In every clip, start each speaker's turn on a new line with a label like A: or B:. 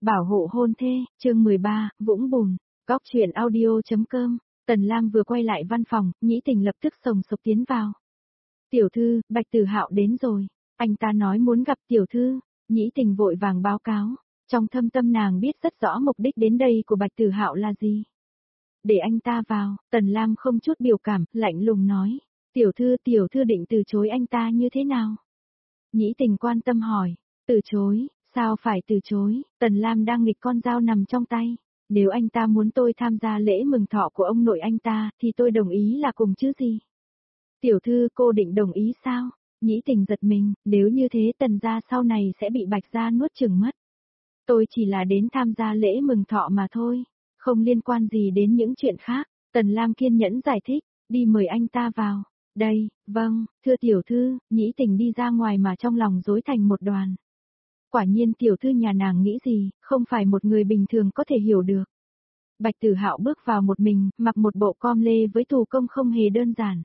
A: Bảo hộ hôn thê, chương 13, Vũng Bùn, góc truyện audio.com. Tần Lam vừa quay lại văn phòng, Nhĩ Tình lập tức sồng sộc tiến vào. Tiểu thư, Bạch Tử Hạo đến rồi, anh ta nói muốn gặp tiểu thư. Nhĩ Tình vội vàng báo cáo, trong thâm tâm nàng biết rất rõ mục đích đến đây của Bạch Tử Hạo là gì. Để anh ta vào, Tần Lam không chút biểu cảm, lạnh lùng nói, tiểu thư định từ chối anh ta như thế nào? Nhĩ Tình quan tâm hỏi, từ chối, sao phải từ chối, Tần Lam đang nghịch con dao nằm trong tay. Nếu anh ta muốn tôi tham gia lễ mừng thọ của ông nội anh ta, thì tôi đồng ý là cùng chứ gì. Tiểu thư, cô định đồng ý sao? Nhĩ Tình giật mình, nếu như thế Tần gia sau này sẽ bị Bạch gia nuốt chửng mất. Tôi chỉ là đến tham gia lễ mừng thọ mà thôi, không liên quan gì đến những chuyện khác. Tần Lam kiên nhẫn giải thích, đi mời anh ta vào. Đây, vâng, thưa tiểu thư. Nhĩ Tình đi ra ngoài mà trong lòng rối thành một đoàn. Quả nhiên tiểu thư nhà nàng nghĩ gì, không phải một người bình thường có thể hiểu được. Bạch Tử Hạo bước vào một mình, mặc một bộ com lê với thủ công không hề đơn giản.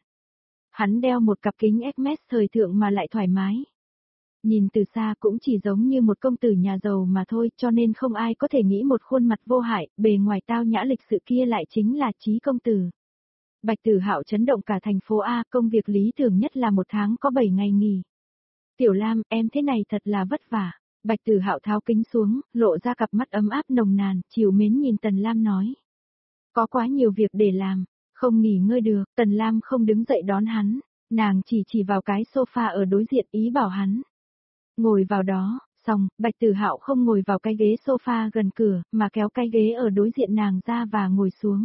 A: Hắn đeo một cặp kính Hermes thời thượng mà lại thoải mái. Nhìn từ xa cũng chỉ giống như một công tử nhà giàu mà thôi, cho nên không ai có thể nghĩ một khuôn mặt vô hại, bề ngoài tao nhã lịch sự kia lại chính là Trí công tử. Bạch Tử Hạo chấn động cả thành phố A, công việc lý tưởng nhất là một tháng có 7 ngày nghỉ. Tiểu Lam, em thế này thật là vất vả. Bạch Tử Hạo tháo kính xuống, lộ ra cặp mắt ấm áp nồng nàn, trìu mến nhìn Tần Lam nói. Có quá nhiều việc để làm, không nghỉ ngơi được. Tần Lam không đứng dậy đón hắn, nàng chỉ vào cái sofa ở đối diện ý bảo hắn. Ngồi vào đó, xong, Bạch Tử Hạo không ngồi vào cái ghế sofa gần cửa, mà kéo cái ghế ở đối diện nàng ra và ngồi xuống.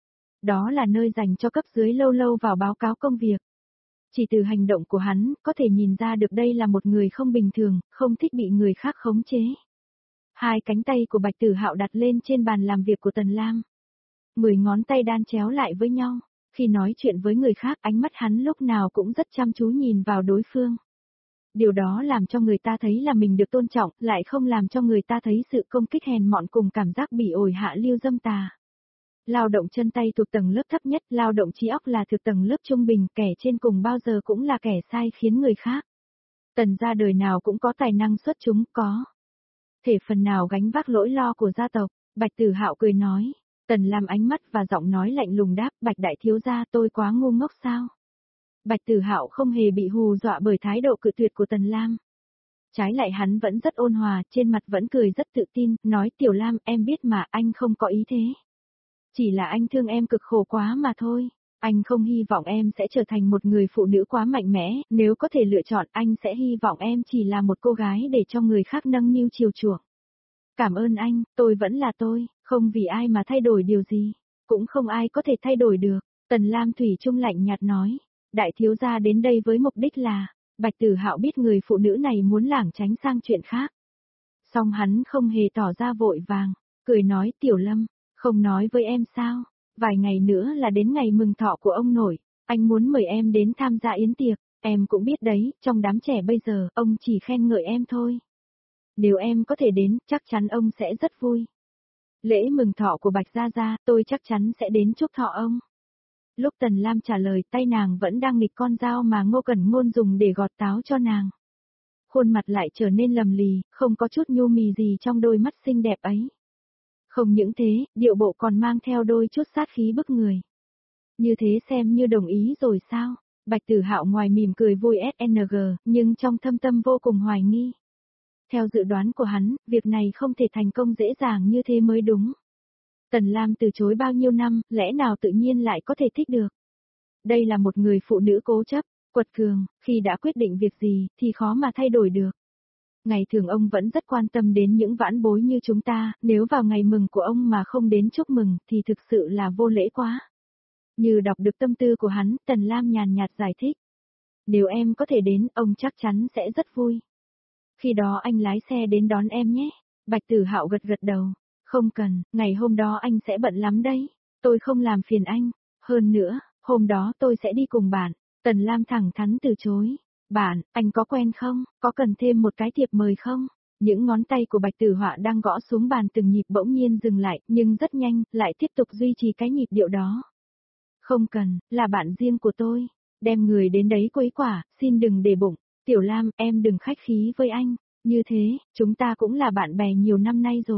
A: Đó là nơi dành cho cấp dưới lâu lâu vào báo cáo công việc. Chỉ từ hành động của hắn, có thể nhìn ra được đây là một người không bình thường, không thích bị người khác khống chế. Hai cánh tay của Bạch Tử Hạo đặt lên trên bàn làm việc của Tần Lam. 10 ngón tay đan chéo lại với nhau. Khi nói chuyện với người khác, ánh mắt hắn lúc nào cũng rất chăm chú nhìn vào đối phương. Điều đó làm cho người ta thấy là mình được tôn trọng, lại không làm cho người ta thấy sự công kích hèn mọn cùng cảm giác bị ổi hạ lưu dâm tà. Lao động chân tay thuộc tầng lớp thấp nhất, lao động trí óc là thuộc tầng lớp trung bình, kẻ trên cùng bao giờ cũng là kẻ sai khiến người khác. Tần gia đời nào cũng có tài năng xuất chúng, có thể phần nào gánh vác lỗi lo của gia tộc. Bạch Tử Hạo cười nói. Tần Lam ánh mắt và giọng nói lạnh lùng đáp, Bạch đại thiếu gia, tôi quá ngu ngốc sao? Bạch Tử Hạo không hề bị hù dọa bởi thái độ cự tuyệt của Tần Lam. Trái lại hắn vẫn rất ôn hòa, trên mặt vẫn cười rất tự tin, nói Tiểu Lam, em biết mà, anh không có ý thế. Chỉ là anh thương em cực khổ quá mà thôi. Anh không hy vọng em sẽ trở thành một người phụ nữ quá mạnh mẽ, nếu có thể lựa chọn anh sẽ hy vọng em chỉ là một cô gái để cho người khác nâng niu chiều chuộng. Cảm ơn anh, tôi vẫn là tôi, không vì ai mà thay đổi điều gì, cũng không ai có thể thay đổi được. Tần Lam thủy chung lạnh nhạt nói, đại thiếu gia đến đây với mục đích là, Bạch Tử Hạo biết người phụ nữ này muốn lảng tránh sang chuyện khác. Song hắn không hề tỏ ra vội vàng, cười nói Tiểu Lâm, không nói với em sao, vài ngày nữa là đến ngày mừng thọ của ông nội, anh muốn mời em đến tham gia yến tiệc, em cũng biết đấy, trong đám trẻ bây giờ, ông chỉ khen ngợi em thôi. Nếu em có thể đến, chắc chắn ông sẽ rất vui. Lễ mừng thọ của Bạch Gia Gia, tôi chắc chắn sẽ đến chúc thọ ông. Lúc Tần Lam trả lời, tay nàng vẫn đang nghịch con dao mà Ngô Cẩn Ngôn dùng để gọt táo cho nàng. Khuôn mặt lại trở nên lầm lì, không có chút nhu mì gì trong đôi mắt xinh đẹp ấy. Không những thế, điệu bộ còn mang theo đôi chút sát khí bức người. Như thế xem như đồng ý rồi sao? Bạch Tử Hạo ngoài mỉm cười vui SNG, nhưng trong thâm tâm vô cùng hoài nghi. Theo dự đoán của hắn, việc này không thể thành công dễ dàng như thế mới đúng. Tần Lam từ chối bao nhiêu năm, lẽ nào tự nhiên lại có thể thích được? Đây là một người phụ nữ cố chấp, quật cường, khi đã quyết định việc gì, thì khó mà thay đổi được. Ngày thường ông vẫn rất quan tâm đến những vãn bối như chúng ta, nếu vào ngày mừng của ông mà không đến chúc mừng, thì thực sự là vô lễ quá. Như đọc được tâm tư của hắn, Tần Lam nhàn nhạt giải thích. Nếu em có thể đến, ông chắc chắn sẽ rất vui. Khi đó anh lái xe đến đón em nhé. Bạch Tử Hạo gật gật đầu. Không cần, ngày hôm đó anh sẽ bận lắm đấy. Tôi không làm phiền anh. Hơn nữa, hôm đó tôi sẽ đi cùng bạn. Tần Lam thẳng thắn từ chối. Bạn, anh có quen không? Có cần thêm một cái thiệp mời không? Những ngón tay của Bạch Tử Hạo đang gõ xuống bàn từng nhịp bỗng nhiên dừng lại, nhưng rất nhanh, lại tiếp tục duy trì cái nhịp điệu đó. Không cần, là bạn riêng của tôi. Đem người đến đấy quấy quả, xin đừng để bụng. Tiểu Lam, em đừng khách khí với anh. Như thế, chúng ta cũng là bạn bè nhiều năm nay rồi.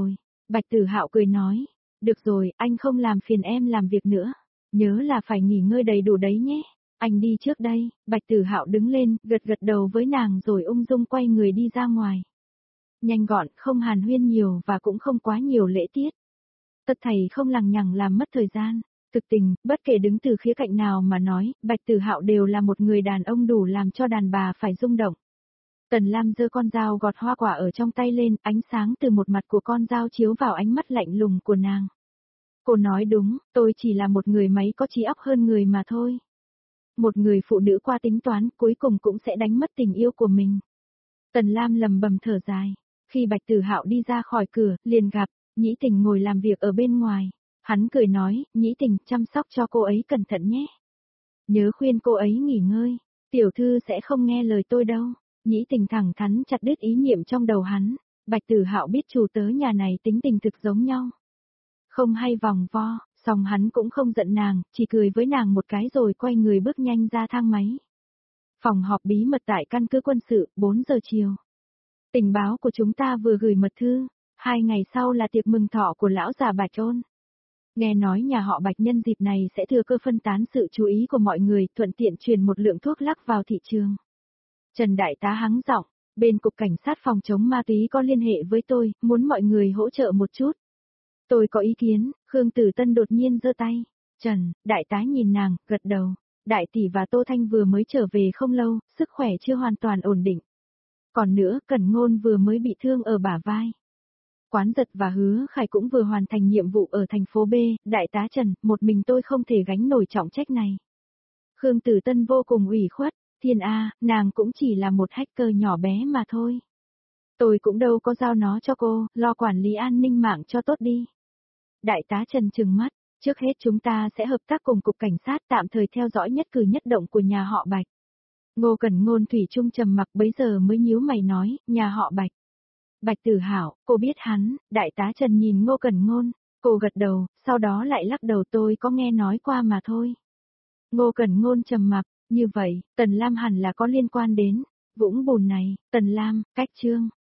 A: Bạch Tử Hạo cười nói, được rồi, anh không làm phiền em làm việc nữa. Nhớ là phải nghỉ ngơi đầy đủ đấy nhé. Anh đi trước đây, Bạch Tử Hạo đứng lên, gật gật đầu với nàng rồi ung dung quay người đi ra ngoài. Nhanh gọn, không hàn huyên nhiều và cũng không quá nhiều lễ tiết. Tất thầy không lằng nhằng làm mất thời gian. Thực tình, bất kể đứng từ khía cạnh nào mà nói, Bạch Tử Hạo đều là một người đàn ông đủ làm cho đàn bà phải rung động. Tần Lam giơ con dao gọt hoa quả ở trong tay lên, ánh sáng từ một mặt của con dao chiếu vào ánh mắt lạnh lùng của nàng. Cô nói đúng, tôi chỉ là một người máy có trí óc hơn người mà thôi. Một người phụ nữ qua tính toán cuối cùng cũng sẽ đánh mất tình yêu của mình. Tần Lam lầm bầm thở dài. Khi Bạch Tử Hạo đi ra khỏi cửa, liền gặp, Nhĩ Tình ngồi làm việc ở bên ngoài. Hắn cười nói, Nhĩ Tình chăm sóc cho cô ấy cẩn thận nhé. Nhớ khuyên cô ấy nghỉ ngơi, tiểu thư sẽ không nghe lời tôi đâu. Nhĩ Tình thẳng thắn chặt đứt ý niệm trong đầu hắn. Bạch Tử Hạo biết chủ tớ nhà này tính tình thực giống nhau. Không hay vòng vo, song hắn cũng không giận nàng, chỉ cười với nàng một cái rồi quay người bước nhanh ra thang máy. Phòng họp bí mật tại căn cứ quân sự, 4 giờ chiều. Tình báo của chúng ta vừa gửi mật thư, 2 ngày sau là tiệc mừng thọ của lão già Bạch Ôn. Nghe nói nhà họ Bạch nhân dịp này sẽ thừa cơ phân tán sự chú ý của mọi người, thuận tiện truyền một lượng thuốc lắc vào thị trường. Trần Đại tá hắng giọng, bên cục cảnh sát phòng chống ma túy có liên hệ với tôi, muốn mọi người hỗ trợ một chút. Tôi có ý kiến, Khương Tử Tân đột nhiên giơ tay. Trần, đại tá nhìn nàng, gật đầu. Đại tỷ và Tô Thanh vừa mới trở về không lâu, sức khỏe chưa hoàn toàn ổn định. Còn nữa, Cẩn Ngôn vừa mới bị thương ở bả vai. Quán Giật và Hứa Khải cũng vừa hoàn thành nhiệm vụ ở thành phố B, đại tá Trần, một mình tôi không thể gánh nổi trọng trách này. Khương Tử Tân vô cùng ủy khuất, Thiên A, nàng cũng chỉ là một hacker nhỏ bé mà thôi. Tôi cũng đâu có giao nó cho cô, lo quản lý an ninh mạng cho tốt đi. Đại tá Trần trừng mắt, trước hết chúng ta sẽ hợp tác cùng cục cảnh sát tạm thời theo dõi nhất cử nhất động của nhà họ Bạch. Ngô Cẩn Ngôn thủy chung trầm mặc bấy giờ mới nhíu mày nói, nhà họ Bạch. Bạch Tử Hạo, cô biết hắn, đại tá Trần nhìn Ngô Cẩn Ngôn, cô gật đầu, sau đó lại lắc đầu tôi có nghe nói qua mà thôi. Ngô Cẩn Ngôn trầm mặc, như vậy, Tần Lam hẳn là có liên quan đến, vũng bùn này, Tần Lam, cách chương.